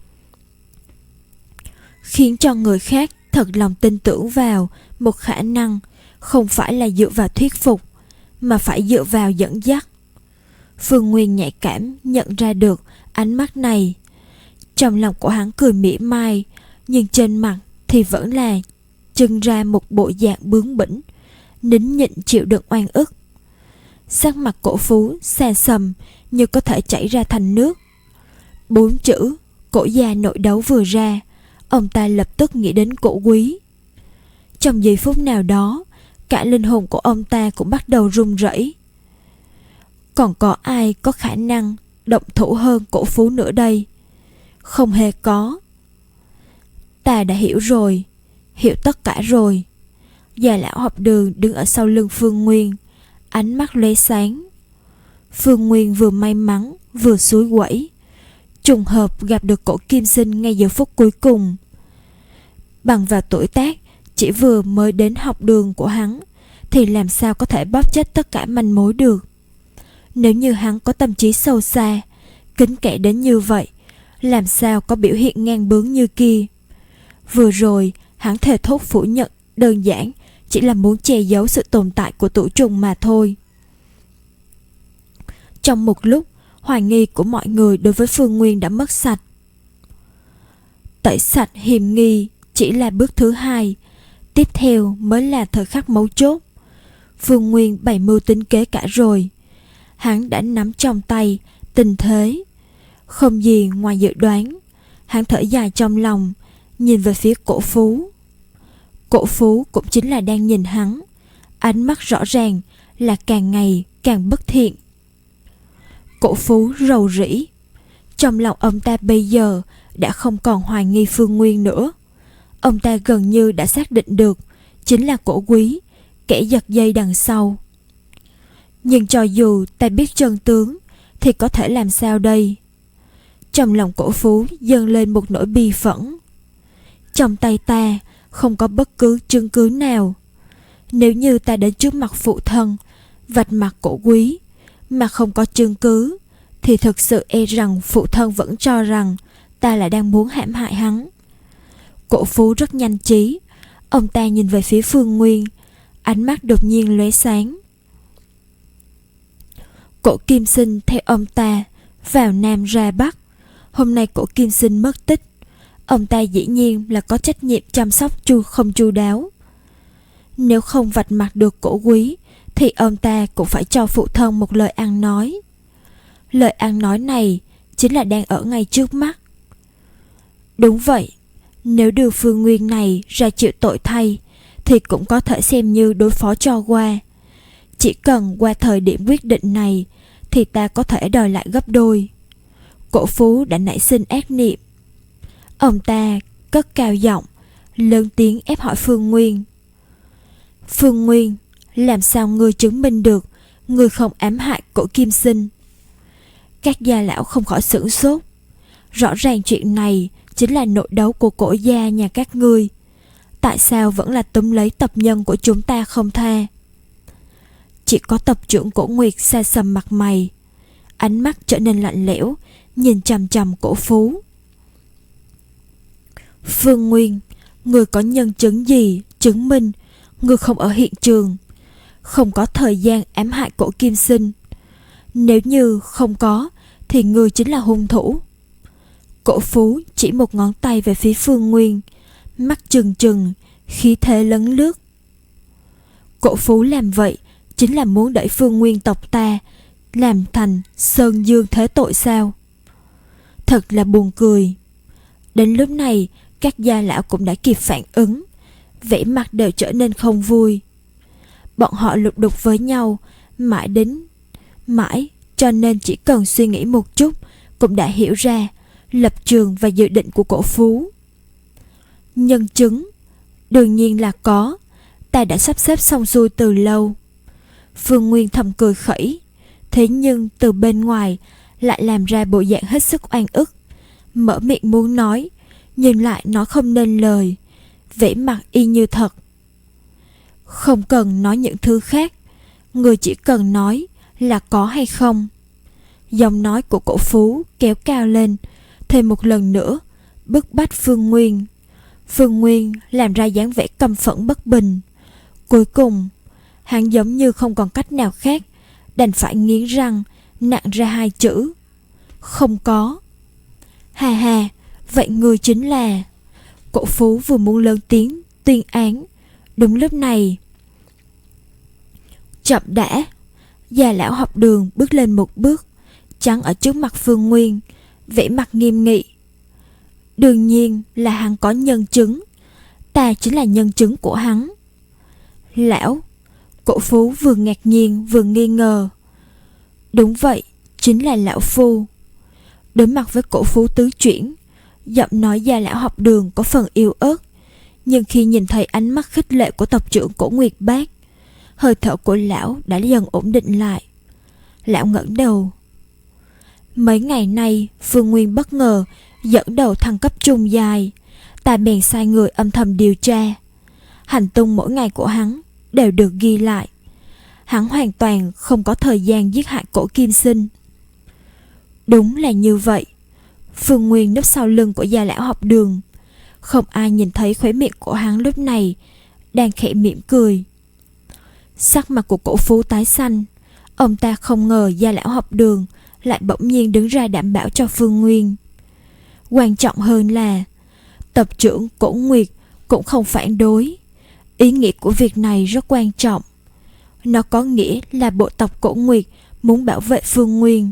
khiến cho người khác thật lòng tin tưởng vào một khả năng không phải là dựa vào thuyết phục, mà phải dựa vào dẫn dắt. Phương Nguyên nhạy cảm nhận ra được ánh mắt này. Trong lòng của hắn cười mỉa mai, nhưng trên mặt thì vẫn là trưng ra một bộ dạng bướng bỉnh, nín nhịn chịu đựng oan ức. Sắc mặt Cổ Phú xa sầm như có thể chảy ra thành nước. Bốn chữ Cổ gia nội đấu vừa ra, ông ta lập tức nghĩ đến Cổ Quý. Trong giây phút nào đó, cả linh hồn của ông ta cũng bắt đầu run rẩy. Còn có ai có khả năng động thủ hơn Cổ Phú nữa đây? Không hề có. Ta đã hiểu rồi, hiểu tất cả rồi. Già lão học đường đứng ở sau lưng Phương Nguyên, ánh mắt lóe sáng. Phương Nguyên vừa may mắn vừa suối quẩy, trùng hợp gặp được Cổ Kim Sinh ngay giờ phút cuối cùng. Bằng vào tuổi tác chỉ vừa mới đến học đường của hắn, thì làm sao có thể bóp chết tất cả manh mối được? Nếu như hắn có tâm trí sâu xa, kính kẻ đến như vậy, làm sao có biểu hiện ngang bướng như kia? Vừa rồi hắn thề thốt phủ nhận đơn giản chỉ là muốn che giấu sự tồn tại của Tử Trùng mà thôi. Trong một lúc, hoài nghi của mọi người đối với Phương Nguyên đã mất sạch. Tẩy sạch hiềm nghi chỉ là bước thứ hai, tiếp theo mới là thời khắc mấu chốt. Phương Nguyên bày mưu tính kế cả rồi. Hắn đã nắm trong tay tình thế, không gì ngoài dự đoán. Hắn thở dài trong lòng, nhìn về phía Cổ Phú. Cổ Phú cũng chính là đang nhìn hắn, ánh mắt rõ ràng là càng ngày càng bất thiện. Cổ Phú rầu rĩ. Trong lòng ông ta bây giờ đã không còn hoài nghi Phương Nguyên nữa. Ông ta gần như đã xác định được chính là Cổ Quý, kẻ giật dây đằng sau. Nhưng cho dù ta biết chân tướng thì có thể làm sao đây? Trong lòng Cổ Phú dâng lên một nỗi bi phẫn. Trong tay ta không có bất cứ chứng cứ nào. Nếu như ta đến trước mặt phụ thân, vạch mặt Cổ Quý mà không có chứng cứ, thì thực sự e rằng phụ thân vẫn cho rằng ta là đang muốn hãm hại hắn. Cổ Phú rất nhanh trí. Ông ta nhìn về phía Phương Nguyên, ánh mắt đột nhiên lóe sáng. Cổ Kim Sinh theo ông ta vào Nam ra Bắc. Hôm nay Cổ Kim Sinh mất tích, ông ta dĩ nhiên là có trách nhiệm chăm sóc chu không chu đáo. Nếu không vạch mặt được Cổ Quý, thì ông ta cũng phải cho phụ thân một lời ăn nói. Lời ăn nói này chính là đang ở ngay trước mắt. Đúng vậy, nếu đưa Phương Nguyên này ra chịu tội thay, thì cũng có thể xem như đối phó cho qua. Chỉ cần qua thời điểm quyết định này, thì ta có thể đòi lại gấp đôi. Cổ Phú đã nảy sinh ác niệm. Ông ta cất cao giọng, lớn tiếng ép hỏi Phương Nguyên. Phương Nguyên, làm sao ngươi chứng minh được ngươi không ám hại Cổ Kim Sinh? Các gia lão không khỏi sửng sốt. Rõ ràng chuyện này chính là nội đấu của Cổ gia nhà các ngươi. Tại sao vẫn là túm lấy tập nhân của chúng ta không tha? Chỉ có tập trưởng Cổ Nguyệt xa sầm mặt mày, ánh mắt trở nên lạnh lẽo, nhìn chằm chằm Cổ Phú. Phương Nguyên, ngươi có nhân chứng gì chứng minh ngươi không ở hiện trường, không có thời gian ám hại Cổ Kim Sinh? Nếu như không có, thì ngươi chính là hung thủ. Cổ Phú chỉ một ngón tay về phía Phương Nguyên, mắt trừng trừng, khí thế lấn lướt. Cổ Phú làm vậy chính là muốn đẩy Phương Nguyên tộc ta làm thành sơn dương thế tội sao? Thật là buồn cười. Đến lúc này, các gia lão cũng đã kịp phản ứng, vẻ mặt đều trở nên không vui. Bọn họ lục đục với nhau mãi đến mãi, cho nên chỉ cần suy nghĩ một chút cũng đã hiểu ra lập trường và dự định của Cổ Phú. Nhân chứng đương nhiên là có, ta đã sắp xếp xong xuôi từ lâu. Phương Nguyên thầm cười khẩy, thế nhưng từ bên ngoài lại làm ra bộ dạng hết sức oan ức, mở miệng muốn nói nhưng lại nói không nên lời, vẻ mặt y như thật. Không cần nói những thứ khác, người chỉ cần nói là có hay không. Giọng nói của Cổ Phú kéo cao lên thêm một lần nữa, bức bách Phương Nguyên. Phương Nguyên làm ra dáng vẻ căm phẫn bất bình. Cuối cùng hắn giống như không còn cách nào khác, đành phải nghiến răng nặng ra hai chữ: không có. Hà hà, vậy người chính là... Cổ Phú vừa muốn lớn tiếng tuyên án, đúng lúc này chậm đã. Già lão học đường bước lên một bước, chắn ở trước mặt Phương Nguyên, vẻ mặt nghiêm nghị. Đương nhiên là hắn có nhân chứng, ta chính là nhân chứng của hắn. Lão... Cổ Phú vừa ngạc nhiên vừa nghi ngờ. Đúng vậy, chính là lão phu. Đối mặt với Cổ Phú tứ chuyển, giọng nói già lão học đường có phần yếu ớt, nhưng khi nhìn thấy ánh mắt khích lệ của tộc trưởng Cổ Nguyệt Bác, hơi thở của lão đã dần ổn định lại. Lão ngẩng đầu. Mấy ngày nay Phương Nguyên bất ngờ dẫn đầu thăng cấp trung dài, ta bèn sai người âm thầm điều tra. Hành tung mỗi ngày của hắn đều được ghi lại. Hắn hoàn toàn không có thời gian giết hại Cổ Kim Sinh. Đúng là như vậy. Phương Nguyên núp sau lưng của già lão học đường, không ai nhìn thấy khóe miệng của hắn lúc này đang khẽ mỉm cười. Sắc mặt của Cổ Phú tái xanh. Ông ta không ngờ già lão học đường lại bỗng nhiên đứng ra đảm bảo cho Phương Nguyên. Quan trọng hơn là tập trưởng Cổ Nguyệt cũng không phản đối. Ý nghĩa của việc này rất quan trọng. Nó có nghĩa là bộ tộc Cổ Nguyệt muốn bảo vệ Phương Nguyên.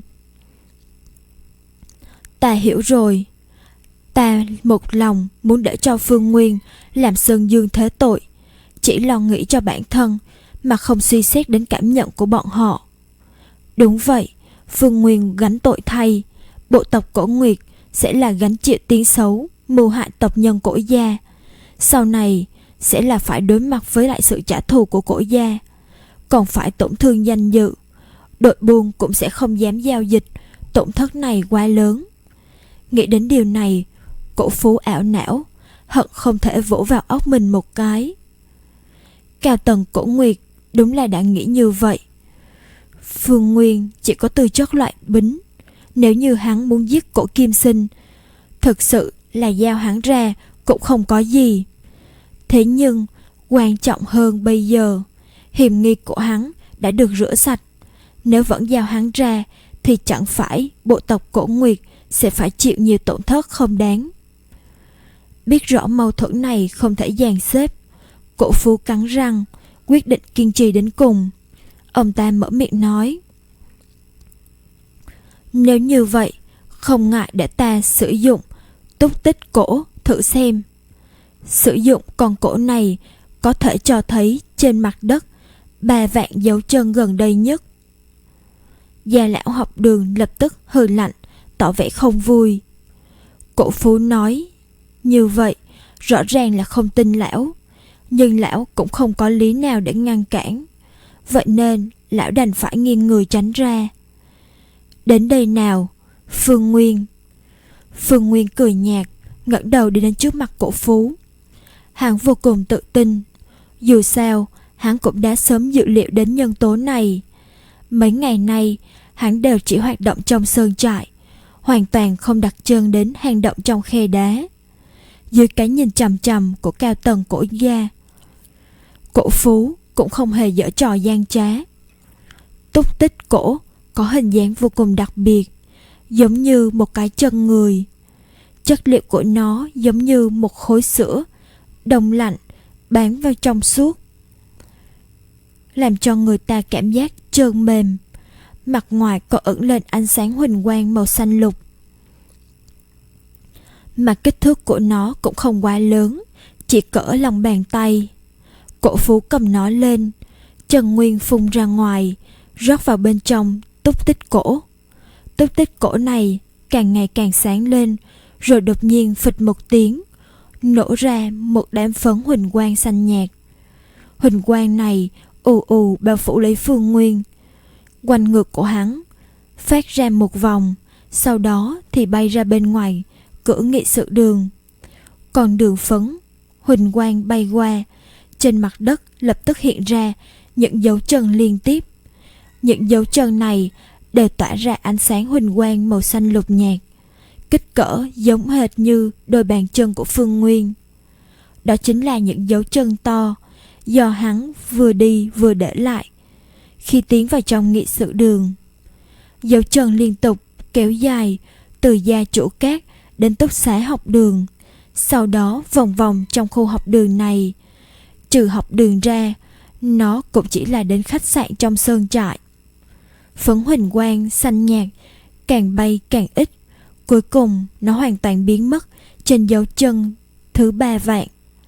Ta hiểu rồi. Ta một lòng muốn để cho Phương Nguyên làm sơn dương thế tội, chỉ lo nghĩ cho bản thân mà không suy xét đến cảm nhận của bọn họ. Đúng vậy, Phương Nguyên gánh tội thay, bộ tộc Cổ Nguyệt sẽ là gánh chịu tiếng xấu, mưu hại tộc nhân Cổ gia. Sau này sẽ là phải đối mặt với lại sự trả thù của Cổ gia, còn phải tổn thương danh dự. Đội buôn cũng sẽ không dám giao dịch, tổn thất này quá lớn. Nghĩ đến điều này, Cổ Phú ảo não, hận không thể vỗ vào óc mình một cái. Cao tầng Cổ Nguyệt đúng là đã nghĩ như vậy. Phương Nguyên chỉ có tư chất loại bính. Nếu như hắn muốn giết Cổ Kim Sinh, thực sự là giao hắn ra cũng không có gì. Thế nhưng quan trọng hơn bây giờ, hiểm nghi của hắn đã được rửa sạch. Nếu vẫn giao hắn ra thì chẳng phải bộ tộc Cổ Nguyệt sẽ phải chịu nhiều tổn thất không đáng. Biết rõ mâu thuẫn này không thể dàn xếp, Cổ Phú cắn răng, quyết định kiên trì đến cùng. Ông ta mở miệng nói: nếu như vậy, không ngại để ta sử dụng túc tích cổ thử xem. Sử dụng con cổ này có thể cho thấy trên mặt đất ba vạn dấu chân gần đây nhất. Già lão học đường lập tức hừ lạnh, tỏ vẻ không vui. Cổ Phú nói như vậy rõ ràng là không tin lão, nhưng lão cũng không có lý nào để ngăn cản. Vậy nên lão đành phải nghiêng người tránh ra. Đến đây nào, Phương Nguyên. Phương Nguyên cười nhạt, ngẩng đầu đi đến trước mặt Cổ Phú. Hắn vô cùng tự tin. Dù sao, hắn cũng đã sớm dự liệu đến nhân tố này. Mấy ngày nay, hắn đều chỉ hoạt động trong sơn trại, hoàn toàn không đặt chân đến hang động trong khe đá. Dưới cái nhìn chằm chằm của cao tầng Cổ gia, Cổ Phú cũng không hề giở trò gian trá. Túc tích cổ có hình dáng vô cùng đặc biệt, giống như một cái chân người. Chất liệu của nó giống như một khối sữa đông lạnh bám vào trong suốt, làm cho người ta cảm giác trơn mềm. Mặt ngoài có ẩn lên ánh sáng huỳnh quang màu xanh lục. Mà kích thước của nó cũng không quá lớn, chỉ cỡ lòng bàn tay. Cổ Phú cầm nó lên, chân nguyên phun ra ngoài, rót vào bên trong túc tích cổ. Túc tích cổ này càng ngày càng sáng lên, rồi đột nhiên phịch một tiếng, nổ ra một đám phấn huỳnh quang xanh nhạt. Huỳnh quang này ù ù bao phủ lấy Phương Nguyên. Quanh ngực của hắn phát ra một vòng, sau đó thì bay ra bên ngoài cửa nghị sự đường. Còn đường phấn huỳnh quang bay qua, trên mặt đất lập tức hiện ra những dấu chân liên tiếp. Những dấu chân này đều tỏa ra ánh sáng huỳnh quang màu xanh lục nhạt, kích cỡ giống hệt như đôi bàn chân của Phương Nguyên. Đó chính là những dấu chân to do hắn vừa đi vừa để lại khi tiến vào trong nghị sự đường. Dấu chân liên tục kéo dài từ gia chủ cát đến túc xá học đường, sau đó vòng vòng trong khu học đường này. Trừ học đường ra, nó cũng chỉ là đến khách sạn trong sơn trại. Phấn huỳnh quang xanh nhạt càng bay càng ít, cuối cùng nó hoàn toàn biến mất trên dấu chân thứ ba vạn.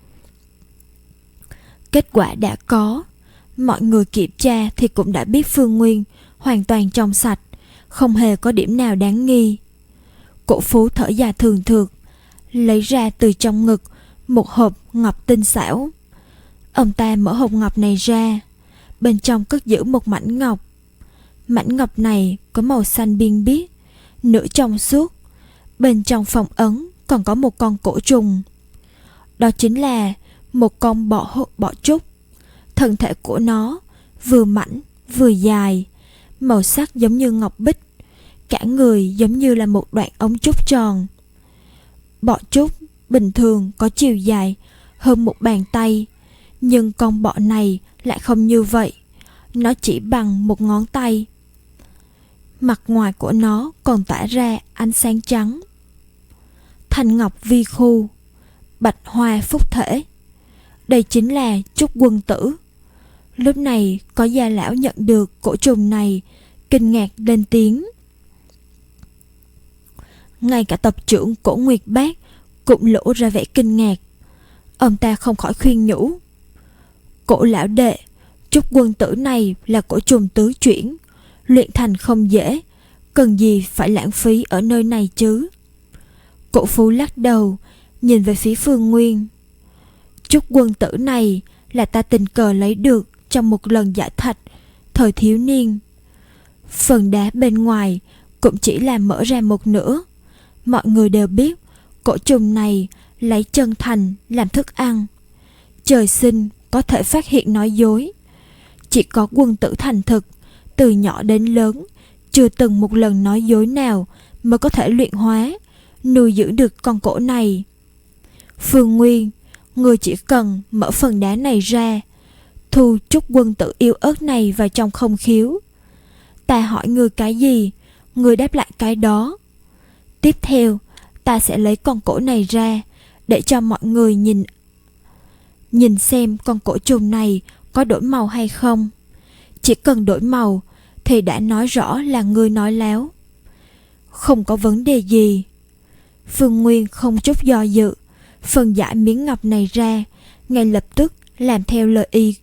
Kết quả đã có. Mọi người kiểm tra thì cũng đã biết Phương Nguyên hoàn toàn trong sạch, không hề có điểm nào đáng nghi. Cổ Phú thở dài thường thượt, lấy ra từ trong ngực một hộp ngọc tinh xảo. Ông ta mở hộp ngọc này ra, bên trong cất giữ một mảnh ngọc. Mảnh ngọc này có màu xanh biên biếc, nửa trong suốt. Bên trong phong ấn còn có một con cổ trùng. Đó chính là một con bọ bọ trúc. Thân thể của nó vừa mảnh vừa dài, màu sắc giống như ngọc bích, cả người giống như là một đoạn ống trúc tròn. Bọ trúc bình thường có chiều dài hơn một bàn tay, nhưng con bọ này lại không như vậy, nó chỉ bằng một ngón tay. Mặt ngoài của nó còn tỏa ra ánh sáng trắng. Thanh ngọc vi khu, bạch hoa phúc thể. Đây chính là Trúc Quân Tử. Lúc này có gia lão nhận được cổ trùng này, kinh ngạc lên tiếng. Ngay cả tập trưởng Cổ Nguyệt Bác cũng lộ ra vẻ kinh ngạc. Ông ta không khỏi khuyên nhủ: Cổ lão đệ, Trúc Quân Tử này là cổ trùng tứ chuyển, luyện thành không dễ, cần gì phải lãng phí ở nơi này chứ. Cổ Phú lắc đầu, nhìn về phía Phương Nguyên. Trúc Quân Tử này là ta tình cờ lấy được trong một lần giải thạch thời thiếu niên. Phần đá bên ngoài cũng chỉ là mở ra một nửa. Mọi người đều biết cổ trùng này lấy chân thành làm thức ăn. Trời sinh có thể phát hiện nói dối. Chỉ có Quân Tử thành thực, từ nhỏ đến lớn chưa từng một lần nói dối nào mới có thể luyện hóa, nuôi dưỡng được con cổ này. Phương Nguyên, ngươi chỉ cần mở phần đá này ra, thu Trúc Quân Tử yêu ớt này vào trong không khiếu. Ta hỏi ngươi cái gì, ngươi đáp lại cái đó. Tiếp theo, ta sẽ lấy con cổ này ra để cho mọi người nhìn nhìn xem con cổ trùng này có đổi màu hay không. Chỉ cần đổi màu thì đã nói rõ là ngươi nói láo. Không có vấn đề gì. Phương Nguyên không chút do dự, phân giải miếng ngọc này ra, ngay lập tức làm theo lời y.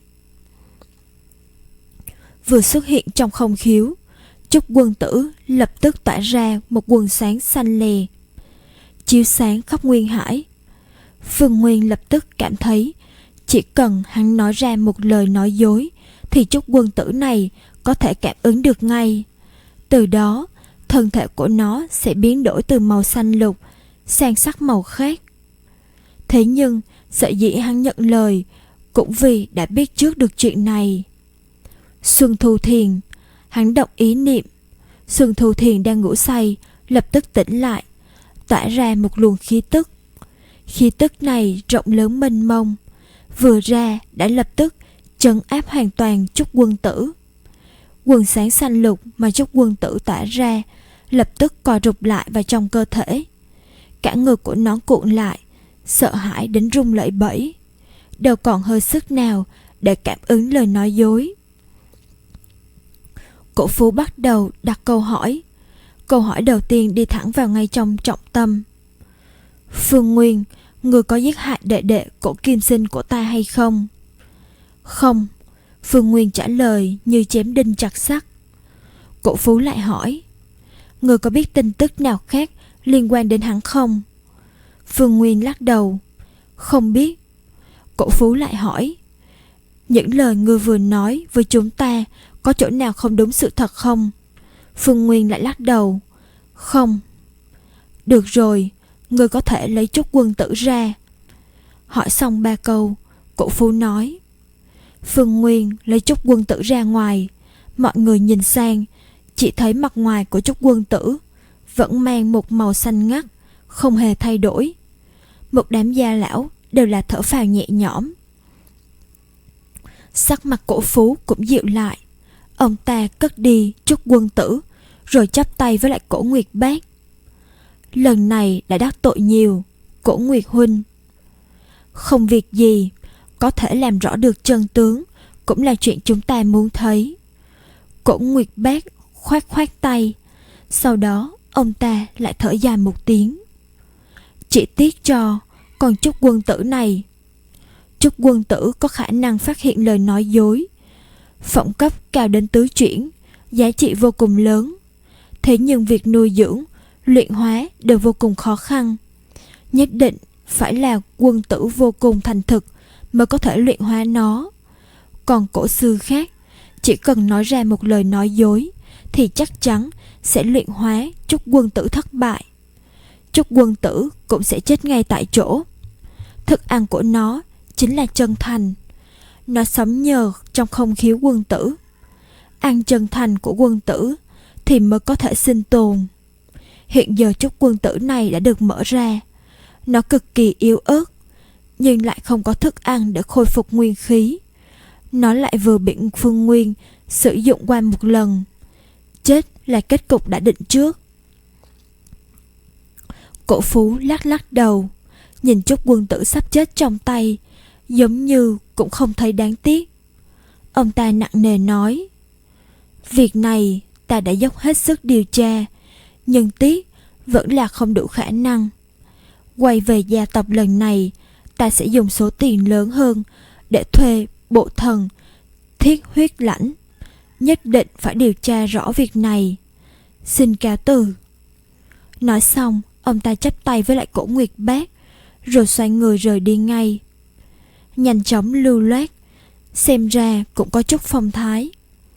Vừa xuất hiện trong không khiếu, Trúc Quân Tử lập tức tỏa ra một quần sáng xanh lè, chiếu sáng khắp nguyên hải. Phương Nguyên lập tức cảm thấy chỉ cần hắn nói ra một lời nói dối thì Trúc Quân Tử này có thể cảm ứng được ngay. Từ đó, thân thể của nó sẽ biến đổi từ màu xanh lục sang sắc màu khác. Thế nhưng, sở dĩ hắn nhận lời cũng vì đã biết trước được chuyện này. Xuân Thu Thiền, hắn động ý niệm. Xuân Thu Thiền đang ngủ say, lập tức tỉnh lại, tỏa ra một luồng khí tức. Khí tức này rộng lớn mênh mông, vừa ra đã lập tức trấn áp hoàn toàn Trúc Quân Tử. Quần sáng xanh lục mà Trúc Quân Tử tỏa ra lập tức co rụt lại vào trong cơ thể. Cả người của nó cuộn lại, sợ hãi đến run lẩy bẩy, đâu còn hơi sức nào để cảm ứng lời nói dối. Cổ Phú bắt đầu đặt câu hỏi. Câu hỏi đầu tiên đi thẳng vào ngay trong trọng tâm. Phương Nguyên, Ngươi có giết hại đệ đệ Cổ Kim Sinh của ta hay không? Không, Phương Nguyên trả lời như chém đinh chặt sắt. Cổ Phú lại hỏi, ngươi có biết tin tức nào khác liên quan đến hắn không? Phương Nguyên lắc đầu, không biết. Cổ Phú lại hỏi, những lời ngươi vừa nói với chúng ta có chỗ nào không đúng sự thật không? Phương Nguyên lại lắc đầu, không. Được rồi, ngươi có thể lấy Trúc Quân Tử ra. Hỏi xong ba câu, Cổ Phú nói. Phương Nguyên lấy Trúc Quân Tử ra ngoài. Mọi người nhìn sang, chỉ thấy mặt ngoài của Trúc Quân Tử vẫn mang một màu xanh ngắt, không hề thay đổi. Một đám gia lão đều là thở phào nhẹ nhõm. Sắc mặt Cổ Phú cũng dịu lại. Ông ta cất đi Trúc Quân Tử, rồi chắp tay với lại Cổ Nguyệt Bác. Lần này đã đắc tội nhiều, Cổ Nguyệt huynh. Không việc gì, có thể làm rõ được chân tướng cũng là chuyện chúng ta muốn thấy. Cổ Nguyệt Bác khoát khoát tay. Sau đó ông ta lại thở dài một tiếng. Chỉ tiếc cho còn Trúc Quân Tử này. Trúc Quân Tử có khả năng phát hiện lời nói dối, phẩm cấp cao đến tứ chuyển, giá trị vô cùng lớn. Thế nhưng việc nuôi dưỡng, luyện hóa đều vô cùng khó khăn. Nhất định phải là Quân Tử vô cùng thành thực mới có thể luyện hóa nó. Còn cổ sư khác, chỉ cần nói ra một lời nói dối thì chắc chắn sẽ luyện hóa Trúc Quân Tử thất bại. Trúc Quân Tử cũng sẽ chết ngay tại chỗ. Thức ăn của nó chính là chân thành. Nó sống nhờ trong không khí quân tử. Ăn chân thành của quân tử thì mới có thể sinh tồn. Hiện giờ Trúc Quân Tử này đã được mở ra. Nó cực kỳ yếu ớt, nhưng lại không có thức ăn để khôi phục nguyên khí. Nó lại vừa bị Phương Nguyên sử dụng qua một lần. Chết là kết cục đã định trước. Cổ Phú lắc lắc đầu, nhìn Trúc Quân Tử sắp chết trong tay, giống như cũng không thấy đáng tiếc. Ông ta nặng nề nói, việc này ta đã dốc hết sức điều tra, nhưng tiếc vẫn là không đủ khả năng. Quay về gia tộc lần này, ta sẽ dùng số tiền lớn hơn để thuê bộ thần Thiết Huyết Lãnh. Nhất định phải điều tra rõ việc này. Xin cáo từ. Nói xong, ông ta chắp tay với lại Cổ Nguyệt Bác, rồi xoay người rời đi ngay. Nhanh chóng lưu loát, xem ra cũng có chút phong thái.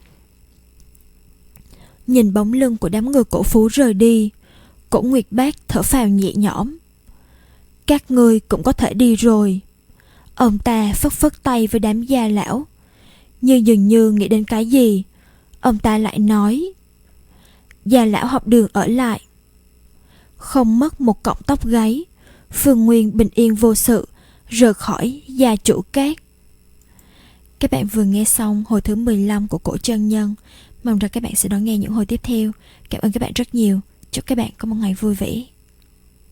Nhìn bóng lưng của đám người Cổ Phú rời đi, Cổ Nguyệt Bác thở phào nhẹ nhõm. Các ngươi cũng có thể đi rồi. Ông ta phất phất tay với đám gia lão, nhưng dường như nghĩ đến cái gì, ông ta lại nói, gia lão học đường ở lại. Không mất một cọng tóc gáy, Phương Nguyên bình yên vô sự rời khỏi gia chủ cát. Các bạn vừa nghe xong hồi thứ mười lăm của Cổ Chân Nhân. Mong rằng các bạn sẽ đón nghe những hồi tiếp theo. Cảm ơn các bạn rất nhiều. Chúc các bạn có một ngày vui vẻ.